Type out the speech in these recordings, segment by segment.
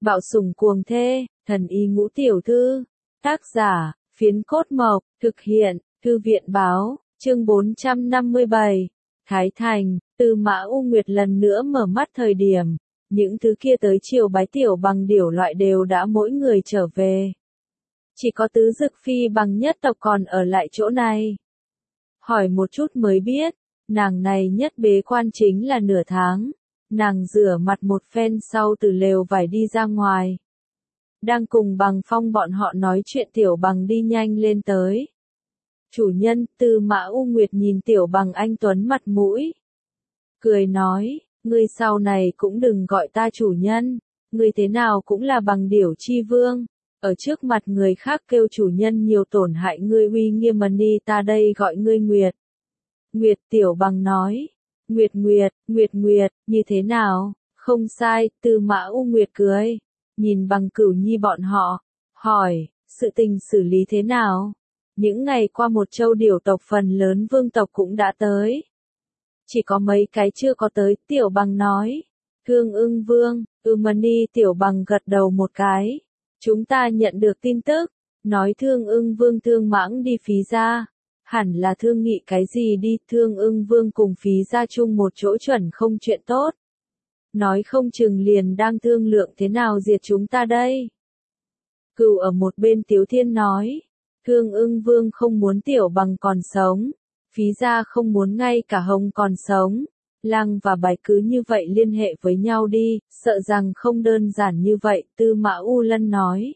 Bạo sủng cuồng thê, thần y ngũ tiểu thư. Tác giả, Phiến Cốt Mộc, thực hiện, Thư viện báo, chương 457. Thái Thành, Tư Mã U Nguyệt lần nữa mở mắt thời điểm, những thứ kia tới chiều bái tiểu bằng điểu loại đều đã mỗi người trở về. Chỉ có Tứ Dực Phi bằng nhất tộc còn ở lại chỗ này. Hỏi một chút mới biết, nàng này nhất bế quan chính là nửa tháng. Nàng rửa mặt một phen sau từ lều vải đi ra ngoài. Đang cùng Bằng Phong bọn họ nói chuyện tiểu bằng đi nhanh lên tới. Chủ nhân, Tư Mã U Nguyệt nhìn tiểu bằng anh tuấn mặt mũi. Cười nói, ngươi sau này cũng đừng gọi ta chủ nhân, ngươi thế nào cũng là bằng điểu chi vương. Ở trước mặt người khác kêu chủ nhân nhiều tổn hại ngươi uy nghiêm đi, ta đây gọi ngươi Nguyệt. Nguyệt, tiểu bằng nói. Nguyệt, như thế nào? Không sai, Tư Mã U Nguyệt cười. Nhìn Bằng Cửu Nhi bọn họ, hỏi, sự tình xử lý thế nào? Những ngày qua một châu điểu tộc phần lớn vương tộc cũng đã tới. Chỉ có mấy cái chưa có tới, tiểu bằng nói. Thương Ưng Vương, Mani, tiểu bằng gật đầu một cái. Chúng ta nhận được tin tức, nói Thương Ưng Vương Thương Mãng đi Phí Gia. Hẳn là thương nghị cái gì đi, Thương Ưng Vương cùng Phí Gia chung một chỗ chuẩn không chuyện tốt. Nói không chừng liền đang thương lượng thế nào diệt chúng ta đây. Cửu ở một bên Tiếu Thiên nói, Thương Ưng Vương không muốn tiểu bằng còn sống, Phí Gia không muốn ngay cả Hồng còn sống. Lăng và Bạch cứ như vậy liên hệ với nhau đi, sợ rằng không đơn giản như vậy, Tư Mã U Lân nói.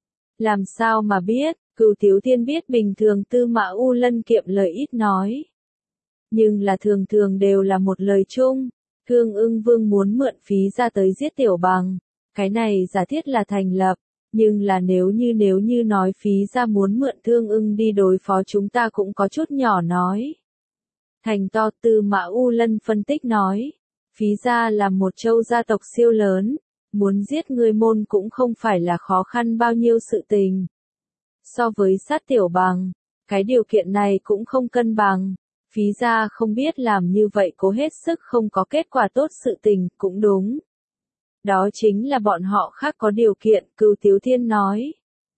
Làm sao mà biết, Cửu Tiếu Thiên biết bình thường Tư Mã U Lân kiệm lời ít nói. Nhưng là thường thường đều là một lời chung, Thương Ưng Vương muốn mượn Phí Gia tới giết tiểu bằng. Cái này giả thiết là thành lập, nhưng là nếu như nói Phí Gia muốn mượn Thương Ưng đi đối phó chúng ta cũng có chút nhỏ nói. Thành to, Tư Mã U Lân phân tích nói, Phí Gia là một châu gia tộc siêu lớn, muốn giết người môn cũng không phải là khó khăn bao nhiêu sự tình. So với sát tiểu bằng, cái điều kiện này cũng không cân bằng. Phí Gia không biết làm như vậy cố hết sức không có kết quả tốt sự tình, cũng đúng. Đó chính là bọn họ khác có điều kiện, Cửu Tiếu Thiên nói.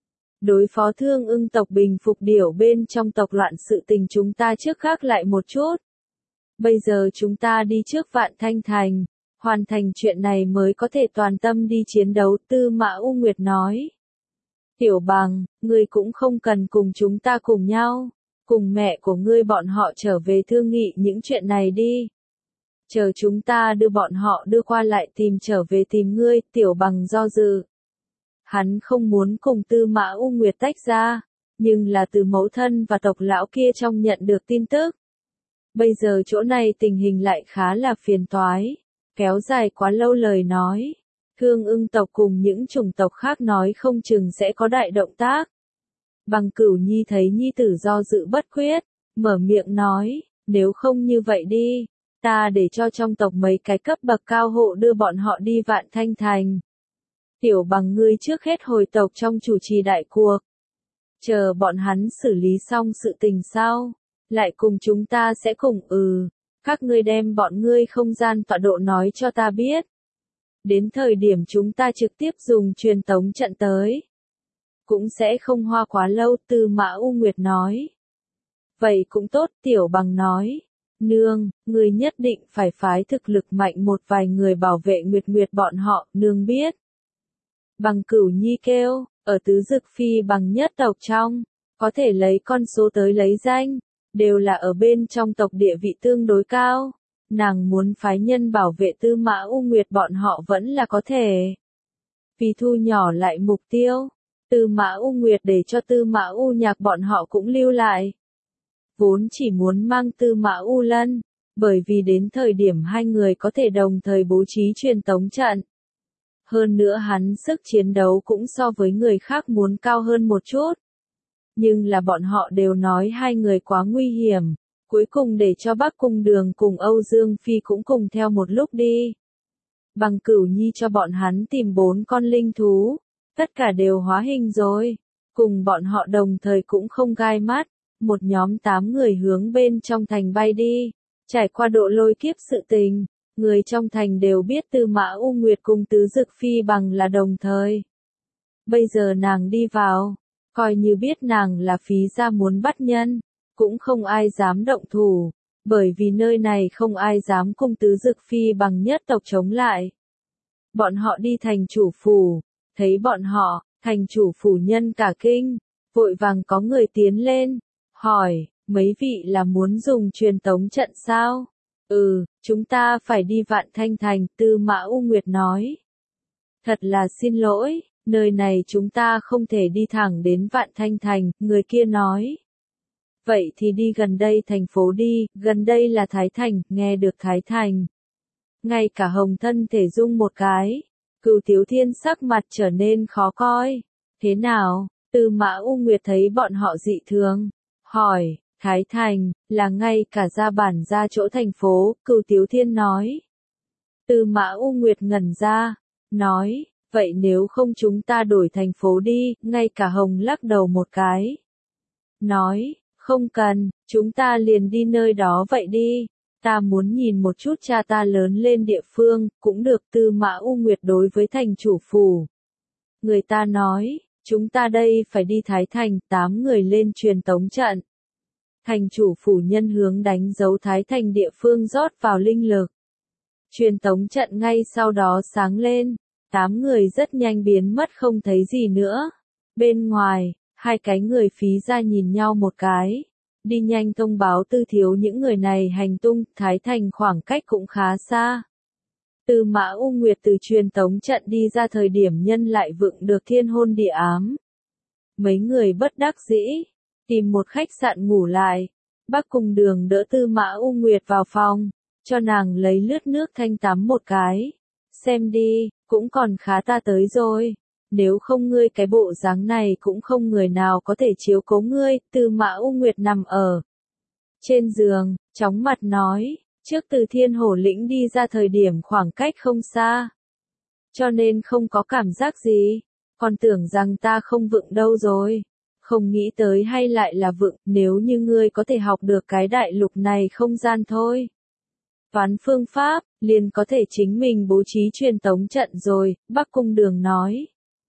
Đối phó Thương Ưng tộc bình phục điểu bên trong tộc loạn sự tình chúng ta trước khác lại một chút. Bây giờ chúng ta đi trước Vạn Thanh Thành, hoàn thành chuyện này mới có thể toàn tâm đi chiến đấu, Tư Mã U Nguyệt nói. Tiểu bằng, ngươi cũng không cần cùng chúng ta cùng nhau, cùng mẹ của ngươi bọn họ trở về thương nghị những chuyện này đi. Chờ chúng ta đưa bọn họ đưa qua lại tìm trở về tìm ngươi, tiểu bằng do dự. Hắn không muốn cùng Tư Mã U Nguyệt tách ra, nhưng là từ mẫu thân và tộc lão kia trong nhận được tin tức. Bây giờ chỗ này tình hình lại khá là phiền toái, kéo dài quá lâu lời nói. Thương Ưng tộc cùng những chủng tộc khác nói không chừng sẽ có đại động tác. Bằng Cửu Nhi thấy nhi tử do dự bất quyết, mở miệng nói, nếu không như vậy đi, ta để cho trong tộc mấy cái cấp bậc cao hộ đưa bọn họ đi Vạn Thanh Thành. Tiểu bằng ngươi trước hết hồi tộc trong chủ trì đại cuộc. Chờ bọn hắn xử lý xong sự tình sau, lại cùng chúng ta sẽ cùng các ngươi đem bọn ngươi không gian tọa độ nói cho ta biết. Đến thời điểm chúng ta trực tiếp dùng truyền tống trận tới. Cũng sẽ không hoa quá lâu, Tư Mã U Nguyệt nói. Vậy cũng tốt, tiểu bằng nói. Nương, ngươi nhất định phải phái thực lực mạnh một vài người bảo vệ Nguyệt bọn họ, nương biết. Bằng Cửu Nhi kêu, ở Tứ Dực Phi bằng nhất tộc trong, có thể lấy con số tới lấy danh, đều là ở bên trong tộc địa vị tương đối cao. Nàng muốn phái nhân bảo vệ Tư Mã U Nguyệt bọn họ vẫn là có thể. Vì thu nhỏ lại mục tiêu, Tư Mã U Nguyệt để cho Tư Mã U Nhạc bọn họ cũng lưu lại. Vốn chỉ muốn mang Tư Mã U Lân, bởi vì đến thời điểm hai người có thể đồng thời bố trí truyền tống trận. Hơn nữa hắn sức chiến đấu cũng so với người khác muốn cao hơn một chút. Nhưng là bọn họ đều nói hai người quá nguy hiểm, cuối cùng để cho Bắc Cung Đường cùng Âu Dương Phi cũng cùng theo một lúc đi. Bằng Cửu Nhi cho bọn hắn tìm 4 con linh thú, tất cả đều hóa hình rồi, cùng bọn họ đồng thời cũng không gai mắt, một nhóm 8 người hướng bên trong thành bay đi, trải qua độ lôi kiếp sự tình, Người trong thành đều biết Tư Mã U Nguyệt cùng Tứ Dực Phi Bằng là đồng thời. Bây giờ nàng đi vào, coi như biết nàng là Phí gia muốn bắt nhân, cũng không ai dám động thủ, bởi vì nơi này không ai dám cùng Tứ Dực Phi Bằng nhất tộc chống lại. Bọn họ đi thành chủ phủ, thấy bọn họ, thành chủ phủ nhân cả kinh, vội vàng có người tiến lên, hỏi, mấy vị là muốn dùng truyền tống trận sao? Chúng ta phải đi Vạn Thanh Thành, Tư Mã U Nguyệt nói. Thật là xin lỗi, nơi này chúng ta không thể đi thẳng đến Vạn Thanh Thành, người kia nói. Vậy thì đi gần đây thành phố đi, gần đây là Thái Thành, nghe được Thái Thành. Ngay cả Hồng thân thể rung một cái, Cửu Tiếu Thiên sắc mặt trở nên khó coi. Thế nào? Tư Mã U Nguyệt thấy bọn họ dị thường, hỏi, Thái Thành, là ngay cả ra bản ra chỗ thành phố, Cửu Tiếu Thiên nói. Tư Mã U Nguyệt ngẩn ra, nói, vậy nếu không chúng ta đổi thành phố đi, ngay cả Hồng lắc đầu một cái. Nói, không cần, chúng ta liền đi nơi đó vậy đi. Ta muốn nhìn một chút cha ta lớn lên địa phương, cũng được. Tư Mã U Nguyệt đối với thành chủ phủ. Người ta nói, chúng ta đây phải đi Thái Thành, 8 người lên truyền tống trận. Thành chủ phủ nhân hướng đánh dấu Thái Thành địa phương rót vào linh lực. Truyền tống trận ngay sau đó sáng lên, 8 người rất nhanh biến mất không thấy gì nữa. Bên ngoài, hai cái người Phí gia nhìn nhau một cái. Đi nhanh thông báo Tư thiếu những người này hành tung, Thái Thành khoảng cách cũng khá xa. Tư Mã U Nguyệt từ truyền tống trận đi ra thời điểm nhân lại vựng được thiên hôn địa ám. Mấy người bất đắc dĩ, tìm một khách sạn ngủ lại. Bác cùng Đường đỡ Tư Mã U Nguyệt vào phòng, cho nàng lấy lướt nước thanh tắm một cái. Xem đi, cũng còn khá, ta tới rồi. Nếu không ngươi cái bộ dáng này cũng không người nào có thể chiếu cố ngươi. Tư Mã U Nguyệt nằm ở trên giường, chóng mặt nói, trước từ Thiên Hổ Lĩnh đi ra thời điểm khoảng cách không xa. Cho nên không có cảm giác gì, còn tưởng rằng ta không vựng đâu rồi. Không nghĩ tới hay lại là vựng, nếu như ngươi có thể học được cái đại lục này không gian thôi. Toán phương pháp, liền có thể chính mình bố trí truyền tống trận rồi, Bắc Cung Đường nói.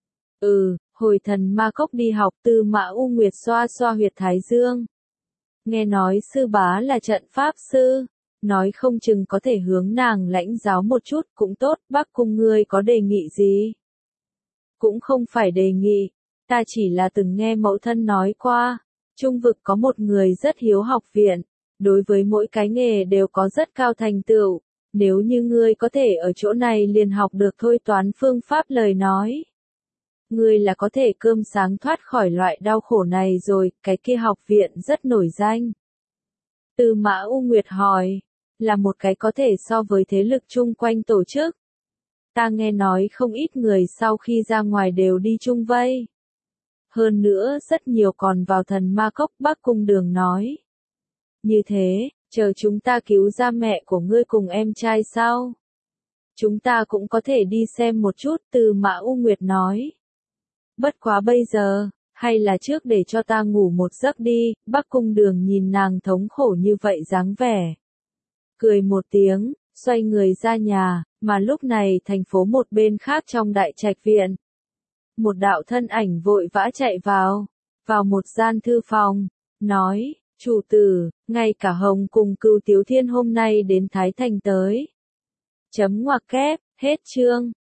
Hồi Thần Ma Cốc đi học. Tư Mã U Nguyệt xoa xoa huyệt thái dương. Nghe nói sư bá là trận pháp sư, nói không chừng có thể hướng nàng lãnh giáo một chút, cũng tốt. Bắc Cung ngươi có đề nghị gì? Cũng không phải đề nghị, ta chỉ là từng nghe mẫu thân nói qua, Trung vực có một người rất hiếu học viện, đối với mỗi cái nghề đều có rất cao thành tựu, nếu như ngươi có thể ở chỗ này liền học được thôi toán phương pháp lời nói. Ngươi là có thể cơm sáng thoát khỏi loại đau khổ này rồi, cái kia học viện rất nổi danh. Tư Mã U Nguyệt hỏi, là một cái có thể so với thế lực chung quanh tổ chức. Ta nghe nói không ít người sau khi ra ngoài đều đi chung vây. Hơn nữa rất nhiều còn vào Thần Ma Cốc. Bắc Cung Đường nói. Như thế, chờ chúng ta cứu ra mẹ của ngươi cùng em trai sao? Chúng ta cũng có thể đi xem một chút. Tư Mã U Nguyệt nói. Bất quá bây giờ, hay là trước để cho ta ngủ một giấc đi. Bắc Cung Đường nhìn nàng thống khổ như vậy dáng vẻ. Cười một tiếng, xoay người ra nhà, mà lúc này thành phố một bên khác trong đại trạch viện. Một đạo thân ảnh vội vã chạy vào một gian thư phòng, nói, chủ tử, ngay cả Hồng cùng Cửu Tiếu Thiên hôm nay đến Thái Thành tới. Chấm ngoặc kép, hết chương.